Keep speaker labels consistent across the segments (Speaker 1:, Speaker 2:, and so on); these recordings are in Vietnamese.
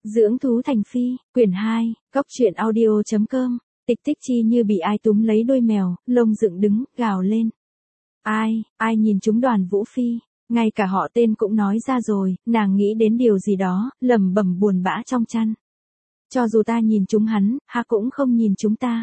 Speaker 1: Dưỡng thú thành phi, quyển 2, Cóc truyện audio.com, Tịch Tích Chi như bị ai túm lấy đuôi mèo, lông dựng đứng, gào lên. Ai nhìn chúng Đoàn Vũ Phi, ngay cả họ tên cũng nói ra rồi, nàng nghĩ đến điều gì đó, lẩm bẩm buồn bã trong chăn. Cho dù ta nhìn chúng hắn, cũng không nhìn chúng ta.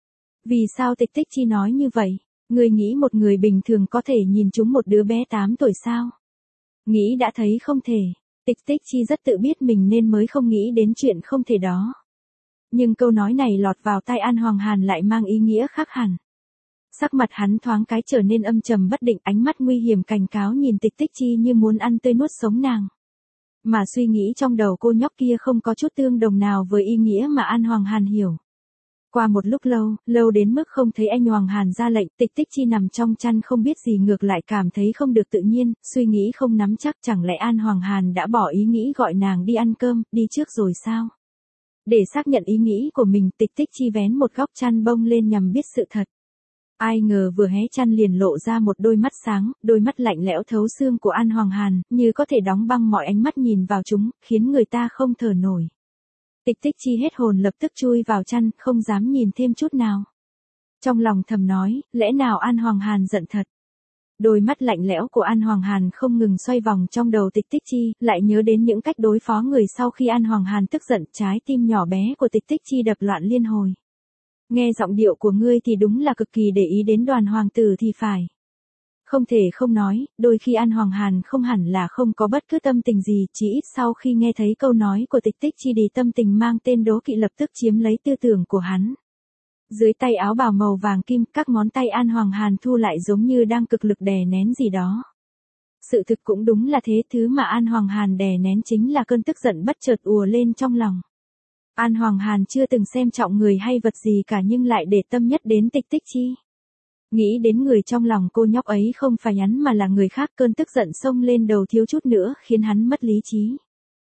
Speaker 1: Vì sao Tịch Tích Chi nói như vậy? Người nghĩ một người bình thường có thể nhìn chúng một đứa bé 8 tuổi sao? Nghĩ đã thấy không thể. Tịch Tích Chi rất tự biết mình nên mới không nghĩ đến chuyện không thể đó. Nhưng câu nói này lọt vào tai An Hoàng Hàn lại mang ý nghĩa khác hẳn. Sắc mặt hắn thoáng cái trở nên âm trầm bất định, ánh mắt nguy hiểm cảnh cáo nhìn Tịch Tích Chi như muốn ăn tươi nuốt sống nàng. Mà suy nghĩ trong đầu cô nhóc kia không có chút tương đồng nào với ý nghĩa mà An Hoàng Hàn hiểu. Qua một lúc lâu đến mức không thấy anh Hoàng Hàn ra lệnh, Tịch Tích Chi nằm trong chăn không biết gì ngược lại cảm thấy không được tự nhiên, suy nghĩ không nắm chắc chẳng lẽ An Hoàng Hàn đã bỏ ý nghĩ gọi nàng đi ăn cơm, đi trước rồi sao? Để xác nhận ý nghĩ của mình, Tịch Tích Chi vén một góc chăn bông lên nhằm biết sự thật. Ai ngờ vừa hé chăn liền lộ ra một đôi mắt sáng, đôi mắt lạnh lẽo thấu xương của An Hoàng Hàn, như có thể đóng băng mọi ánh mắt nhìn vào chúng, khiến người ta không thở nổi. Tịch Tích Chi hết hồn lập tức chui vào chăn, không dám nhìn thêm chút nào. Trong lòng thầm nói, lẽ nào An Hoàng Hàn giận thật? Đôi mắt lạnh lẽo của An Hoàng Hàn không ngừng xoay vòng trong đầu Tịch Tích Chi, lại nhớ đến những cách đối phó người sau khi An Hoàng Hàn tức giận, trái tim nhỏ bé của Tịch Tích Chi đập loạn liên hồi. Nghe giọng điệu của ngươi thì đúng là cực kỳ để ý đến Đoàn hoàng tử thì phải. Không thể không nói, đôi khi An Hoàng Hàn không hẳn là không có bất cứ tâm tình gì, chỉ ít sau khi nghe thấy câu nói của Tịch Tích Chi thì tâm tình mang tên đố kỵ lập tức chiếm lấy tư tưởng của hắn. Dưới tay áo bào màu vàng kim, các ngón tay An Hoàng Hàn thu lại giống như đang cực lực đè nén gì đó. Sự thực cũng đúng là thế, thứ mà An Hoàng Hàn đè nén chính là cơn tức giận bất chợt ùa lên trong lòng. An Hoàng Hàn chưa từng xem trọng người hay vật gì cả nhưng lại để tâm nhất đến Tịch Tích Chi. Nghĩ đến người trong lòng cô nhóc ấy không phải hắn mà là người khác, cơn tức giận xông lên đầu thiếu chút nữa khiến hắn mất lý trí.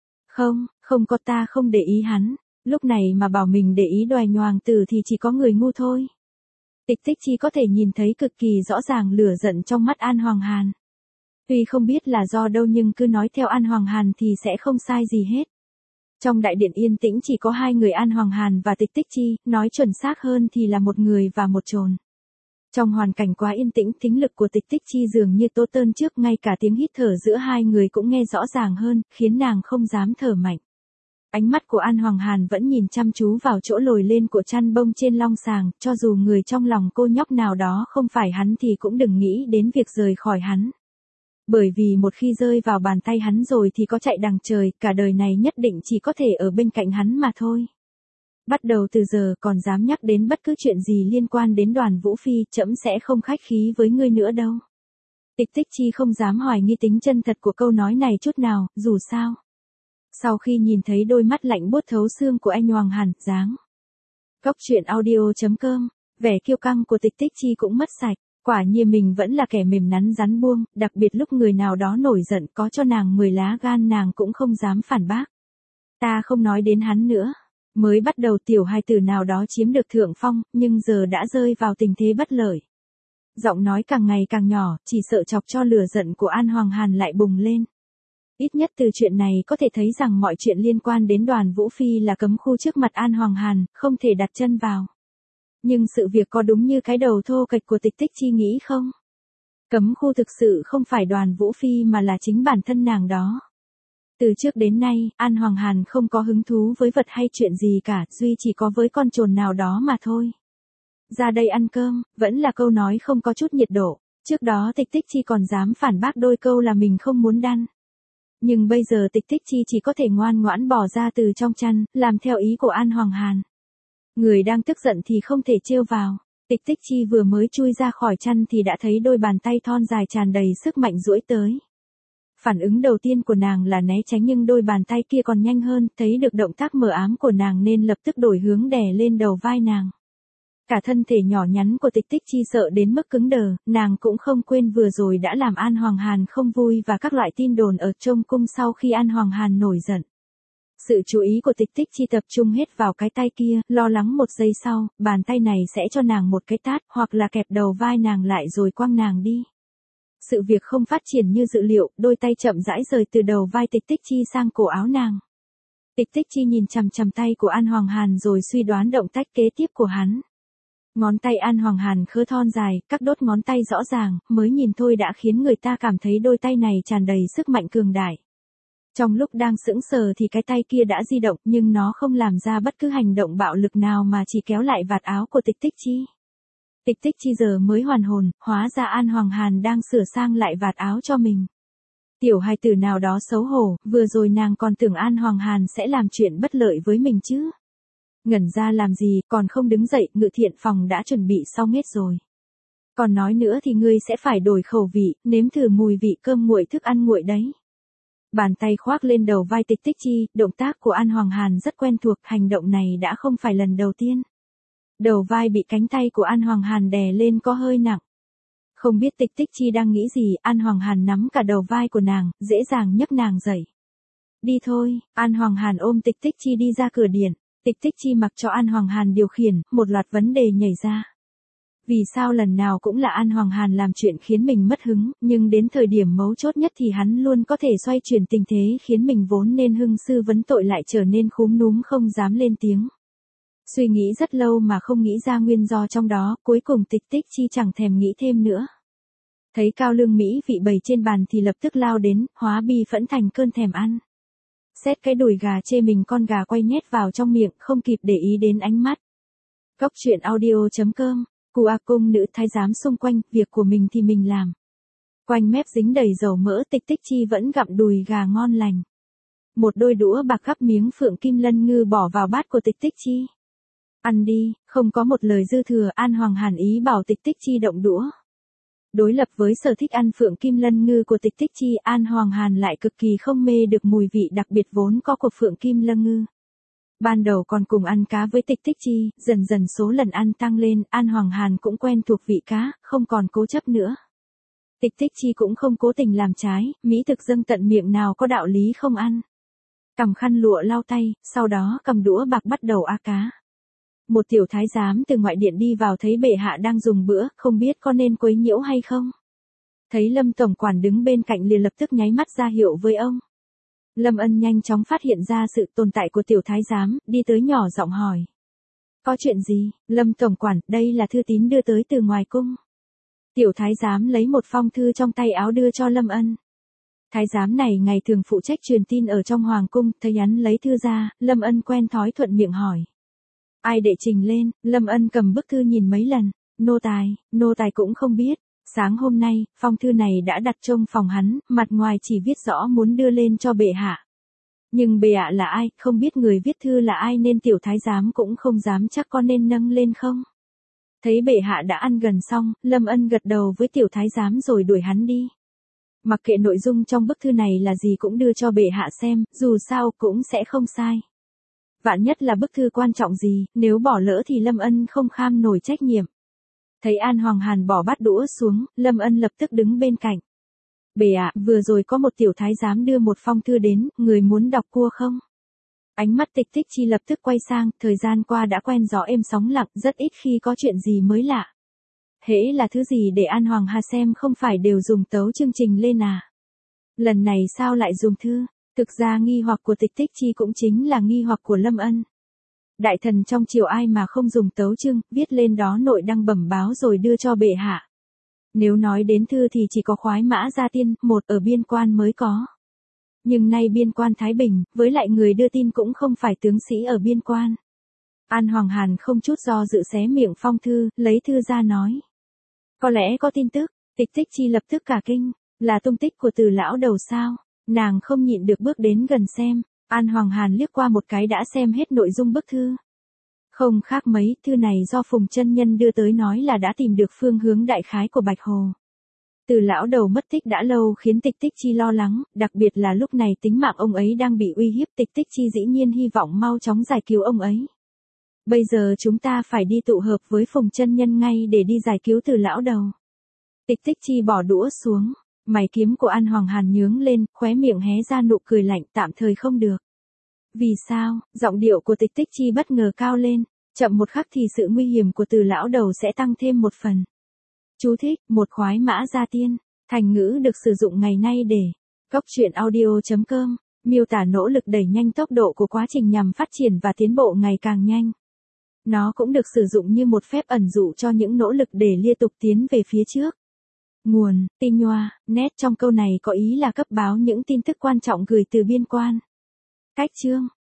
Speaker 1: Không có, ta không để ý hắn, lúc này mà bảo mình để ý Đoài Nhoàng Tử thì chỉ có người ngu thôi. Tịch Tích Chi có thể nhìn thấy cực kỳ rõ ràng lửa giận trong mắt An Hoàng Hàn. Tuy không biết là do đâu nhưng cứ nói theo An Hoàng Hàn thì sẽ không sai gì hết. Trong đại điện yên tĩnh chỉ có hai người An Hoàng Hàn và Tịch Tích Chi, nói chuẩn xác hơn thì là một người và một chồn. Trong hoàn cảnh quá yên tĩnh, thính lực của Tịch Tích Chi dường như tố tơn trước, ngay cả tiếng hít thở giữa hai người cũng nghe rõ ràng hơn, khiến nàng không dám thở mạnh. Ánh mắt của An Hoàng Hàn vẫn nhìn chăm chú vào chỗ lồi lên của chăn bông trên long sàng, cho dù người trong lòng cô nhóc nào đó không phải hắn thì cũng đừng nghĩ đến việc rời khỏi hắn. Bởi vì một khi rơi vào bàn tay hắn rồi thì có chạy đằng trời, cả đời này nhất định chỉ có thể ở bên cạnh hắn mà thôi. Bắt đầu từ giờ còn dám nhắc đến bất cứ chuyện gì liên quan đến Đoàn Vũ Phi, trẫm sẽ không khách khí với ngươi nữa đâu. Tịch Tích Chi không dám hoài nghi tính chân thật của câu nói này chút nào, dù sao. Sau khi nhìn thấy đôi mắt lạnh buốt thấu xương của anh Hoàng Hàn, dáng Cóc truyện audio.com, vẻ kiêu căng của Tịch Tích Chi cũng mất sạch. Quả nhiên mình vẫn là kẻ mềm nắn rắn buông, đặc biệt lúc người nào đó nổi giận có cho nàng 10 lá gan nàng cũng không dám phản bác. Ta không nói đến hắn nữa. Mới bắt đầu tiểu hài tử nào đó chiếm được thượng phong, nhưng giờ đã rơi vào tình thế bất lợi. Giọng nói càng ngày càng nhỏ, chỉ sợ chọc cho lửa giận của An Hoàng Hàn lại bùng lên. Ít nhất từ chuyện này có thể thấy rằng mọi chuyện liên quan đến Đoàn Vũ Phi là cấm khu trước mặt An Hoàng Hàn, không thể đặt chân vào. Nhưng sự việc có đúng như cái đầu thô kệch của Tịch Tích Chi nghĩ không? Cấm khu thực sự không phải Đoàn Vũ Phi mà là chính bản thân nàng đó. Từ trước đến nay, An Hoàng Hàn không có hứng thú với vật hay chuyện gì cả, duy chỉ có với con trồn nào đó mà thôi. Ra đây ăn cơm, vẫn là câu nói không có chút nhiệt độ. Trước đó Tịch Tích Chi còn dám phản bác đôi câu là mình không muốn đăn. Nhưng bây giờ Tịch Tích Chi chỉ có thể ngoan ngoãn bỏ ra từ trong chăn, làm theo ý của An Hoàng Hàn. Người đang tức giận thì không thể trêu vào. Tịch Tích Chi vừa mới chui ra khỏi chăn thì đã thấy đôi bàn tay thon dài tràn đầy sức mạnh duỗi tới. Phản ứng đầu tiên của nàng là né tránh nhưng đôi bàn tay kia còn nhanh hơn, thấy được động tác mờ ám của nàng nên lập tức đổi hướng đè lên đầu vai nàng. Cả thân thể nhỏ nhắn của Tịch Tích Chi sợ đến mức cứng đờ, nàng cũng không quên vừa rồi đã làm An Hoàng Hàn không vui và các loại tin đồn ở trong cung sau khi An Hoàng Hàn nổi giận. Sự chú ý của Tịch Tích Chi tập trung hết vào cái tay kia, lo lắng một giây sau, bàn tay này sẽ cho nàng một cái tát, hoặc là kẹp đầu vai nàng lại rồi quăng nàng đi. Sự việc không phát triển như dự liệu, đôi tay chậm rãi rời từ đầu vai Tịch Tích Chi sang cổ áo nàng. Tịch Tích Chi nhìn chằm chằm tay của An Hoàng Hàn rồi suy đoán động tác kế tiếp của hắn. Ngón tay An Hoàng Hàn khớp thon dài, các đốt ngón tay rõ ràng, mới nhìn thôi đã khiến người ta cảm thấy đôi tay này tràn đầy sức mạnh cường đại. Trong lúc đang sững sờ thì cái tay kia đã di động, nhưng nó không làm ra bất cứ hành động bạo lực nào mà chỉ kéo lại vạt áo của Tịch Tích Chi. Tịch Tích Chi giờ mới hoàn hồn, hóa ra An Hoàng Hàn đang sửa sang lại vạt áo cho mình. Tiểu hài tử nào đó xấu hổ, vừa rồi nàng còn tưởng An Hoàng Hàn sẽ làm chuyện bất lợi với mình chứ. Ngẩn ra làm gì, còn không đứng dậy, Ngự Thiện Phòng đã chuẩn bị xong hết rồi. Còn nói nữa thì ngươi sẽ phải đổi khẩu vị, nếm thử mùi vị cơm nguội thức ăn nguội đấy. Bàn tay khoác lên đầu vai Tịch Tích Chi, động tác của An Hoàng Hàn rất quen thuộc, hành động này đã không phải lần đầu tiên. Đầu vai bị cánh tay của An Hoàng Hàn đè lên có hơi nặng. Không biết Tịch Tích Chi đang nghĩ gì, An Hoàng Hàn nắm cả đầu vai của nàng, dễ dàng nhấc nàng dậy. Đi thôi, An Hoàng Hàn ôm Tịch Tích Chi đi ra cửa điện. Tịch Tích Chi mặc cho An Hoàng Hàn điều khiển, một loạt vấn đề nhảy ra. Vì sao lần nào cũng là An Hoàng Hàn làm chuyện khiến mình mất hứng, nhưng đến thời điểm mấu chốt nhất thì hắn luôn có thể xoay chuyển tình thế khiến mình vốn nên hưng sư vấn tội lại trở nên khúm núm không dám lên tiếng. Suy nghĩ rất lâu mà không nghĩ ra nguyên do trong đó, cuối cùng Tịch Tích Chi chẳng thèm nghĩ thêm nữa. Thấy cao lương mỹ vị bày trên bàn thì lập tức lao đến, hóa bi phẫn thành cơn thèm ăn. Xét cái đùi gà chê mình con gà quay nhét vào trong miệng, không kịp để ý đến ánh mắt. Góc truyện audio.com, Cù A Cung nữ thái giám xung quanh, việc của mình thì mình làm. Quanh mép dính đầy dầu mỡ, Tịch Tích Chi vẫn gặm đùi gà ngon lành. Một đôi đũa bạc gắp miếng phượng kim lân ngư bỏ vào bát của Tịch Tích Chi. Ăn đi, không có một lời dư thừa, An Hoàng Hàn ý bảo Tịch Tích Chi động đũa. Đối lập với sở thích ăn phượng kim lân ngư của Tịch Tích Chi, An Hoàng Hàn lại cực kỳ không mê được mùi vị đặc biệt vốn có của phượng kim lân ngư. Ban đầu còn cùng ăn cá với Tịch Tích Chi, dần dần số lần ăn tăng lên, An Hoàng Hàn cũng quen thuộc vị cá, không còn cố chấp nữa. Tịch Tích Chi cũng không cố tình làm trái, mỹ thực dâng tận miệng nào có đạo lý không ăn. Cầm khăn lụa lau tay, sau đó cầm đũa bạc bắt đầu á cá. Một tiểu thái giám từ ngoại điện đi vào thấy bệ hạ đang dùng bữa, không biết có nên quấy nhiễu hay không. Thấy Lâm tổng quản đứng bên cạnh liền lập tức nháy mắt ra hiệu với ông. Lâm Ân nhanh chóng phát hiện ra sự tồn tại của tiểu thái giám, đi tới nhỏ giọng hỏi. Có chuyện gì, Lâm tổng quản, đây là thư tín đưa tới từ ngoài cung. Tiểu thái giám lấy một phong thư trong tay áo đưa cho Lâm Ân. Thái giám này ngày thường phụ trách truyền tin ở trong hoàng cung, thấy hắn lấy thư ra, Lâm Ân quen thói thuận miệng hỏi. Ai đệ trình lên, Lâm Ân cầm bức thư nhìn mấy lần, nô tài cũng không biết. Sáng hôm nay, phong thư này đã đặt trong phòng hắn, mặt ngoài chỉ viết rõ muốn đưa lên cho bệ hạ. Nhưng bệ hạ là ai, không biết người viết thư là ai nên tiểu thái giám cũng không dám chắc có nên nâng lên không. Thấy bệ hạ đã ăn gần xong, Lâm Ân gật đầu với tiểu thái giám rồi đuổi hắn đi. Mặc kệ nội dung trong bức thư này là gì cũng đưa cho bệ hạ xem, dù sao cũng sẽ không sai. Vạn nhất là bức thư quan trọng gì, nếu bỏ lỡ thì Lâm Ân không kham nổi trách nhiệm. Thấy An Hoàng Hàn bỏ bát đũa xuống, Lâm Ân lập tức đứng bên cạnh. Bệ hạ, vừa rồi có một tiểu thái giám đưa một phong thư đến, người muốn đọc cua không? Ánh mắt Tịch Tích Chi lập tức quay sang, thời gian qua đã quen gió êm sóng lặng, rất ít khi có chuyện gì mới lạ. Hễ là thứ gì để An Hoàng Hà xem không phải đều dùng tấu chương trình lên à? Lần này sao lại dùng thư? Thực ra nghi hoặc của Tịch Tích Chi cũng chính là nghi hoặc của Lâm Ân. Đại thần trong triều ai mà không dùng tấu chương, viết lên đó nội đăng bẩm báo rồi đưa cho bệ hạ. Nếu nói đến thư thì chỉ có khoái mã gia tiên, một ở biên quan mới có. Nhưng nay biên quan Thái Bình, với lại người đưa tin cũng không phải tướng sĩ ở biên quan. An Hoàng Hàn không chút do dự xé miệng phong thư, lấy thư ra nói. Có lẽ có tin tức, Tịch Tích Chi lập tức cả kinh, là tung tích của Từ lão đầu sao? Nàng không nhịn được bước đến gần xem, An Hoàng Hàn liếc qua một cái đã xem hết nội dung bức thư. Không khác mấy, thư này do Phùng chân nhân đưa tới nói là đã tìm được phương hướng đại khái của Bạch Hồ. Từ lão đầu mất tích đã lâu khiến Tịch Tích Chi lo lắng, đặc biệt là lúc này tính mạng ông ấy đang bị uy hiếp, Tịch Tích Chi dĩ nhiên hy vọng mau chóng giải cứu ông ấy. Bây giờ chúng ta phải đi tụ hợp với Phùng chân nhân ngay để đi giải cứu Từ lão đầu. Tịch Tích Chi bỏ đũa xuống, mày kiếm của An Hoàng Hàn nhướng lên, khóe miệng hé ra nụ cười lạnh, tạm thời không được. Vì sao? Giọng điệu của Tịch Tích Chi bất ngờ cao lên, chậm một khắc thì sự nguy hiểm của Từ lão đầu sẽ tăng thêm một phần. Chú thích, một khoái mã gia tiên, thành ngữ được sử dụng ngày nay để. Góc truyện audio.com miêu tả nỗ lực đẩy nhanh tốc độ của quá trình nhằm phát triển và tiến bộ ngày càng nhanh. Nó cũng được sử dụng như một phép ẩn dụ cho những nỗ lực để liên tục tiến về phía trước. Nguồn, Tinhua, net trong câu này có ý là cấp báo những tin tức quan trọng gửi từ biên quan. Cách chương